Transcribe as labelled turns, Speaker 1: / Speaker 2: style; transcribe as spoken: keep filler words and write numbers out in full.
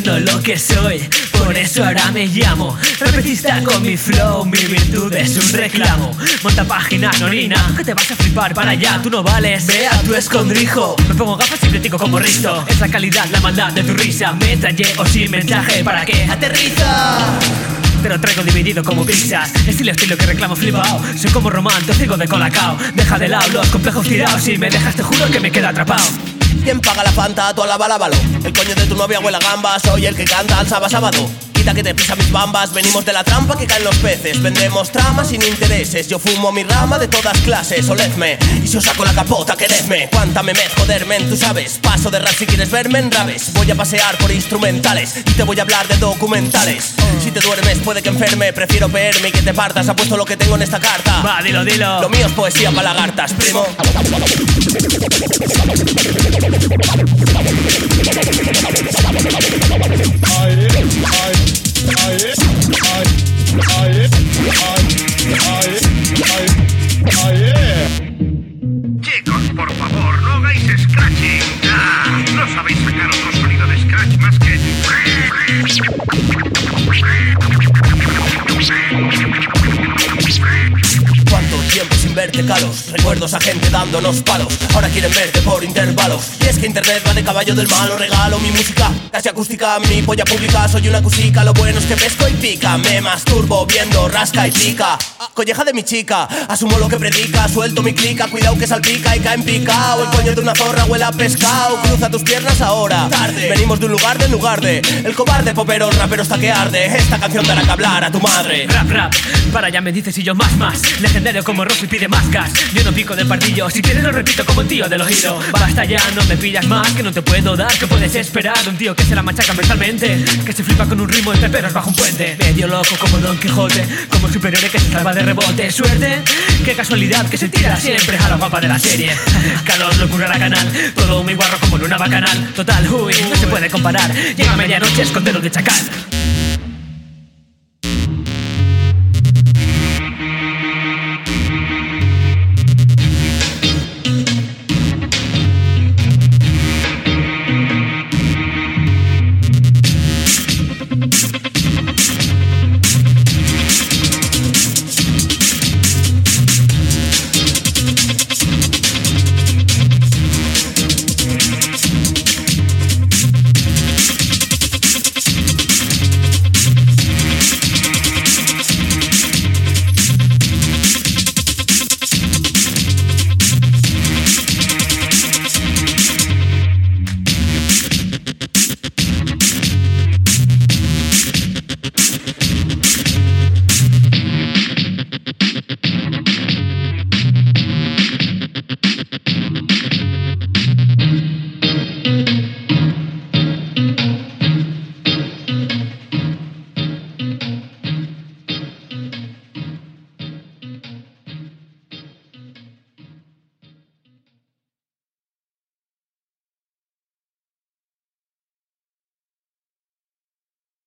Speaker 1: siendo lo que soy, por eso ahora me llamo repetista con mi flow, mi virtud es un reclamo. Monta página anonina, que te vas a flipar para allá, tú no vales, ve a tu escondrijo. Me pongo gafas y critico como Risto, es la calidad, la maldad de tu risa. Me traje o sin mensaje, ¿para qué? Aterriza. Te lo traigo dividido como pizzas, estilo estilo que reclamo flipao. Soy como Román, te sigo de colacao. Deja de lado los complejos tirados, si me dejas te juro que me queda atrapado.
Speaker 2: ¿Quién paga la fanta? Tú alábalo. El coño de tu novia huele a gamba, soy el que canta al sábado sábado. Quita que te pisa mis bambas, venimos de la trampa que caen los peces. Vendemos tramas sin intereses, yo fumo mi rama de todas clases. Oledme, y si os saco la capota, queredme. Cuánta memez, joderme, tú sabes. Paso de rap si quieres verme en raves. Voy a pasear por instrumentales y te voy a hablar de documentales. Si te duermes puede que enferme, prefiero verme y que te partas. Apuesto lo que tengo en esta carta.
Speaker 1: Va, dilo, dilo.
Speaker 2: Lo mío es poesía para lagartas, primo.
Speaker 3: Chicos, por favor, no hagáis scratching. Ah, no sabéis sacar otro sonido de scratch más que...
Speaker 2: ¿Cuánto tiempo sin verte, Calos? Recuerdos a gente dándonos palos. Ahora quieren verte por intervalos. Y es que internet va de caballo del malo. Regalo mi música casi acústica, mi polla pública. Soy una acústica, lo bueno es que pesco y pica. Me masturbo viendo rasca y pica. Colleja de mi chica, asumo lo que predica. Suelto mi clica, cuidado que salpica y cae en picao. El coño de una zorra huele a pescado. Cruza tus piernas ahora, tarde. Venimos de un lugar del lugar de el cobarde popero, rapero está que arde. Esta canción dará que hablar a tu madre.
Speaker 1: Rap, rap, para allá me dices y yo más, más. Legendario como Rossi pide más gas. Yo no pico de pardillo, si quieres lo repito como tío del oído. Basta ya, no me pillas más, que no te puedo dar. ¿Qué puedes esperar de un tío que se la machaca mentalmente? Que se flipa con un ritmo entre perros bajo un puente. Medio loco como Don Quijote, como superior que se salva de rebote. Suerte, qué casualidad que se tira siempre a la guapa de la serie. Calor, locura la canal, todo muy guarro como en una bacanal. Total, uy, no se puede comparar. Llega a medianoche escondero de chacal.